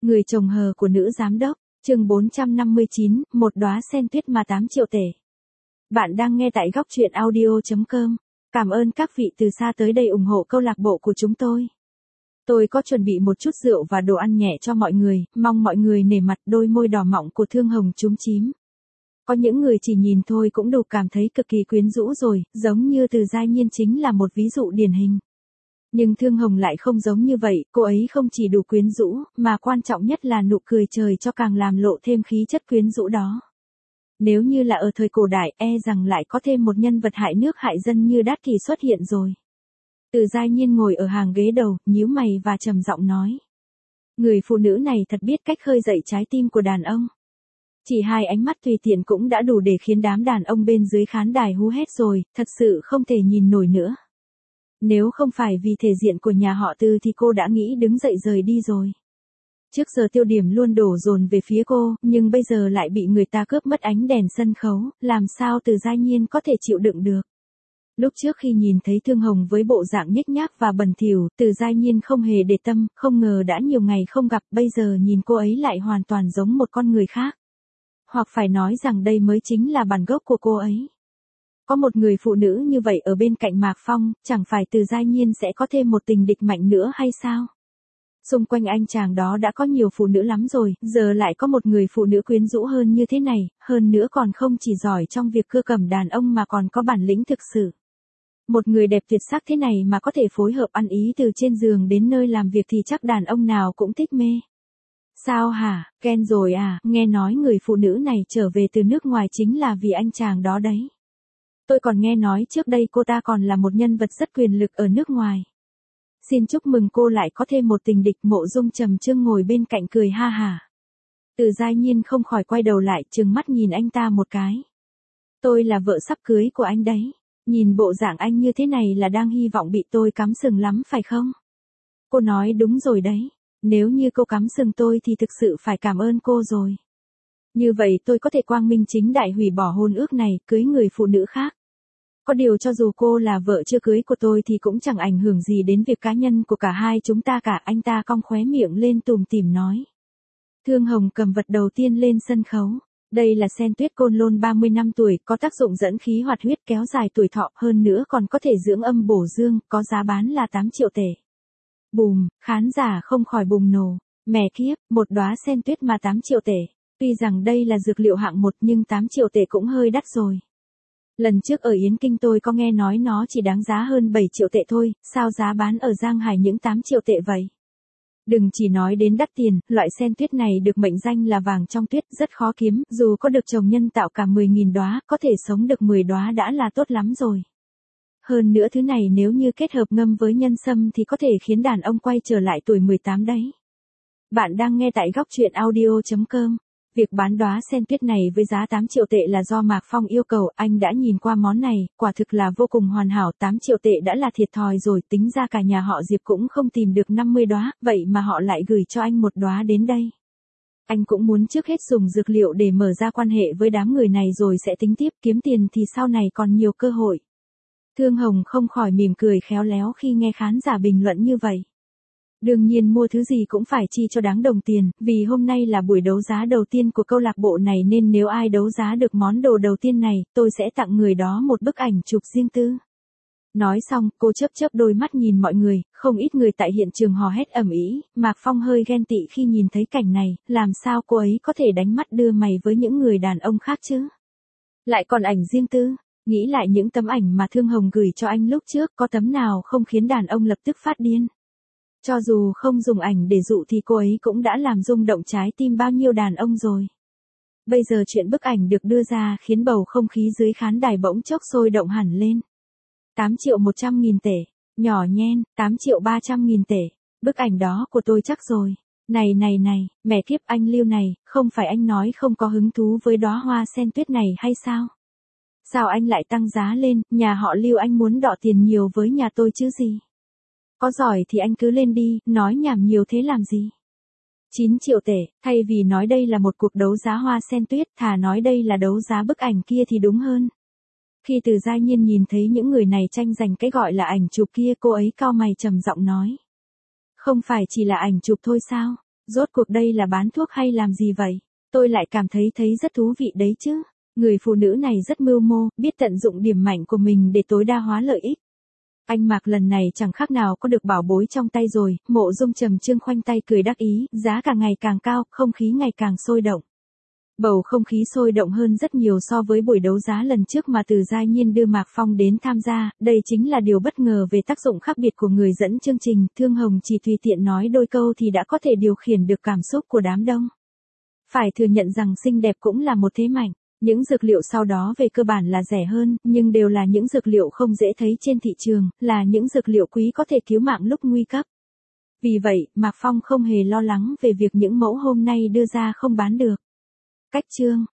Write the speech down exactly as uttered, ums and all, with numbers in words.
Người chồng hờ của nữ giám đốc, chương bốn trăm năm mươi chín, một đóa sen tuyết mà tám triệu tể. Bạn đang nghe tại góc truyện audio chấm com. Cảm ơn các vị từ xa tới đây ủng hộ câu lạc bộ của chúng tôi. Tôi có chuẩn bị một chút rượu và đồ ăn nhẹ cho mọi người, mong mọi người nể mặt đôi môi đỏ mọng của Thương Hồng chúm chím. Có những người chỉ nhìn thôi cũng đủ cảm thấy cực kỳ quyến rũ rồi, giống như Từ Giai Nhiên chính là một ví dụ điển hình. Nhưng Thương Hồng lại không giống như vậy, cô ấy không chỉ đủ quyến rũ, mà quan trọng nhất là nụ cười trời cho càng làm lộ thêm khí chất quyến rũ đó. Nếu như là ở thời cổ đại, e rằng lại có thêm một nhân vật hại nước hại dân như Đát Kỷ xuất hiện rồi. Từ Giai Nhiên ngồi ở hàng ghế đầu, nhíu mày và trầm giọng nói. Người phụ nữ này thật biết cách khơi dậy trái tim của đàn ông. Chỉ hai ánh mắt tùy tiện cũng đã đủ để khiến đám đàn ông bên dưới khán đài hú hét rồi, thật sự không thể nhìn nổi nữa. Nếu không phải vì thể diện của nhà họ Từ thì cô đã nghĩ đứng dậy rời đi rồi. Trước giờ tiêu điểm luôn đổ dồn về phía cô, nhưng bây giờ lại bị người ta cướp mất ánh đèn sân khấu, làm sao Từ Giai Nhiên có thể chịu đựng được. Lúc trước khi nhìn thấy Thương Hồng với bộ dạng nhếch nhác và bẩn thỉu, Từ Giai Nhiên không hề để tâm, không ngờ đã nhiều ngày không gặp, bây giờ nhìn cô ấy lại hoàn toàn giống một con người khác. Hoặc phải nói rằng đây mới chính là bản gốc của cô ấy. Có một người phụ nữ như vậy ở bên cạnh Mạc Phong, chẳng phải Từ Giai Nhiên sẽ có thêm một tình địch mạnh nữa hay sao? Xung quanh anh chàng đó đã có nhiều phụ nữ lắm rồi, giờ lại có một người phụ nữ quyến rũ hơn như thế này, hơn nữa còn không chỉ giỏi trong việc cưa cầm đàn ông mà còn có bản lĩnh thực sự. Một người đẹp tuyệt sắc thế này mà có thể phối hợp ăn ý từ trên giường đến nơi làm việc thì chắc đàn ông nào cũng thích mê. Sao hả, Ken rồi à, nghe nói người phụ nữ này trở về từ nước ngoài chính là vì anh chàng đó đấy. Tôi còn nghe nói trước đây cô ta còn là một nhân vật rất quyền lực ở nước ngoài. Xin chúc mừng cô lại có thêm một tình địch. Mộ Dung trầm trương ngồi bên cạnh cười ha hả. Từ Giai Nhiên không khỏi quay đầu lại trừng mắt nhìn anh ta một cái. Tôi là vợ sắp cưới của anh đấy. Nhìn bộ dạng anh như thế này là đang hy vọng bị tôi cắm sừng lắm phải không? Cô nói đúng rồi đấy. Nếu như cô cắm sừng tôi thì thực sự phải cảm ơn cô rồi. Như vậy tôi có thể quang minh chính đại hủy bỏ hôn ước này, cưới người phụ nữ khác. Có điều cho dù cô là vợ chưa cưới của tôi thì cũng chẳng ảnh hưởng gì đến việc cá nhân của cả hai chúng ta cả. Anh ta cong khóe miệng lên tủm tỉm nói. Thương Hồng cầm vật đầu tiên lên sân khấu. Đây là sen tuyết côn lôn ba mươi năm tuổi, có tác dụng dẫn khí hoạt huyết kéo dài tuổi thọ, hơn nữa còn có thể dưỡng âm bổ dương, có giá bán là tám triệu tể. Bùm, khán giả không khỏi bùng nổ. Mẹ kiếp, một đóa sen tuyết mà tám triệu tể. Tuy rằng đây là dược liệu hạng một nhưng tám triệu tể cũng hơi đắt rồi. Lần trước ở Yến Kinh tôi có nghe nói nó chỉ đáng giá hơn bảy triệu tệ thôi, sao giá bán ở Giang Hải những tám triệu tệ vậy? Đừng chỉ nói đến đắt tiền, loại sen tuyết này được mệnh danh là vàng trong tuyết, rất khó kiếm, dù có được trồng nhân tạo cả mười nghìn đóa, có thể sống được mười đóa đã là tốt lắm rồi. Hơn nữa thứ này nếu như kết hợp ngâm với nhân sâm thì có thể khiến đàn ông quay trở lại tuổi mười tám đấy. Bạn đang nghe tại góc truyện audio chấm com. Việc bán đóa sen tuyết này với giá tám triệu tệ là do Mạc Phong yêu cầu, anh đã nhìn qua món này, quả thực là vô cùng hoàn hảo, tám triệu tệ đã là thiệt thòi rồi, tính ra cả nhà họ Diệp cũng không tìm được năm mươi đóa, vậy mà họ lại gửi cho anh một đóa đến đây. Anh cũng muốn trước hết dùng dược liệu để mở ra quan hệ với đám người này rồi sẽ tính tiếp, kiếm tiền thì sau này còn nhiều cơ hội. Thương Hồng không khỏi mỉm cười khéo léo khi nghe khán giả bình luận như vậy. Đương nhiên mua thứ gì cũng phải chi cho đáng đồng tiền, vì hôm nay là buổi đấu giá đầu tiên của câu lạc bộ này nên nếu ai đấu giá được món đồ đầu tiên này, tôi sẽ tặng người đó một bức ảnh chụp riêng tư. Nói xong, cô chớp chớp đôi mắt nhìn mọi người, không ít người tại hiện trường hò hét ầm ĩ, Mạc Phong hơi ghen tị khi nhìn thấy cảnh này, làm sao cô ấy có thể đánh mắt đưa mày với những người đàn ông khác chứ? Lại còn ảnh riêng tư, nghĩ lại những tấm ảnh mà Thương Hồng gửi cho anh lúc trước, có tấm nào không khiến đàn ông lập tức phát điên? Cho dù không dùng ảnh để dụ thì cô ấy cũng đã làm rung động trái tim bao nhiêu đàn ông rồi. Bây giờ chuyện bức ảnh được đưa ra khiến bầu không khí dưới khán đài bỗng chốc sôi động hẳn lên. tám triệu một trăm nghìn tể, nhỏ nhen, tám triệu ba trăm nghìn tể, bức ảnh đó của tôi chắc rồi. Này này này, mẹ kiếp anh Lưu này, không phải anh nói không có hứng thú với đóa hoa sen tuyết này hay sao? Sao anh lại tăng giá lên, nhà họ Lưu anh muốn đọ tiền nhiều với nhà tôi chứ gì? Có giỏi thì anh cứ lên đi, nói nhảm nhiều thế làm gì? chín triệu tể, thay vì nói đây là một cuộc đấu giá hoa sen tuyết, thà nói đây là đấu giá bức ảnh kia thì đúng hơn. Khi Từ Giai Nhiên nhìn thấy những người này tranh giành cái gọi là ảnh chụp kia, cô ấy cau mày trầm giọng nói. Không phải chỉ là ảnh chụp thôi sao? Rốt cuộc đây là bán thuốc hay làm gì vậy? Tôi lại cảm thấy thấy rất thú vị đấy chứ. Người phụ nữ này rất mưu mô, biết tận dụng điểm mạnh của mình để tối đa hóa lợi ích. Anh Mạc lần này chẳng khác nào có được bảo bối trong tay rồi, Mộ Dung trầm trương khoanh tay cười đắc ý, giá càng ngày càng cao, không khí ngày càng sôi động. Bầu không khí sôi động hơn rất nhiều so với buổi đấu giá lần trước mà Từ Gia Nhiên đưa Mạc Phong đến tham gia, đây chính là điều bất ngờ về tác dụng khác biệt của người dẫn chương trình, Thương Hồng chỉ tùy tiện nói đôi câu thì đã có thể điều khiển được cảm xúc của đám đông. Phải thừa nhận rằng xinh đẹp cũng là một thế mạnh. Những dược liệu sau đó về cơ bản là rẻ hơn, nhưng đều là những dược liệu không dễ thấy trên thị trường, là những dược liệu quý có thể cứu mạng lúc nguy cấp. Vì vậy, Mạc Phong không hề lo lắng về việc những mẫu hôm nay đưa ra không bán được. Cách chương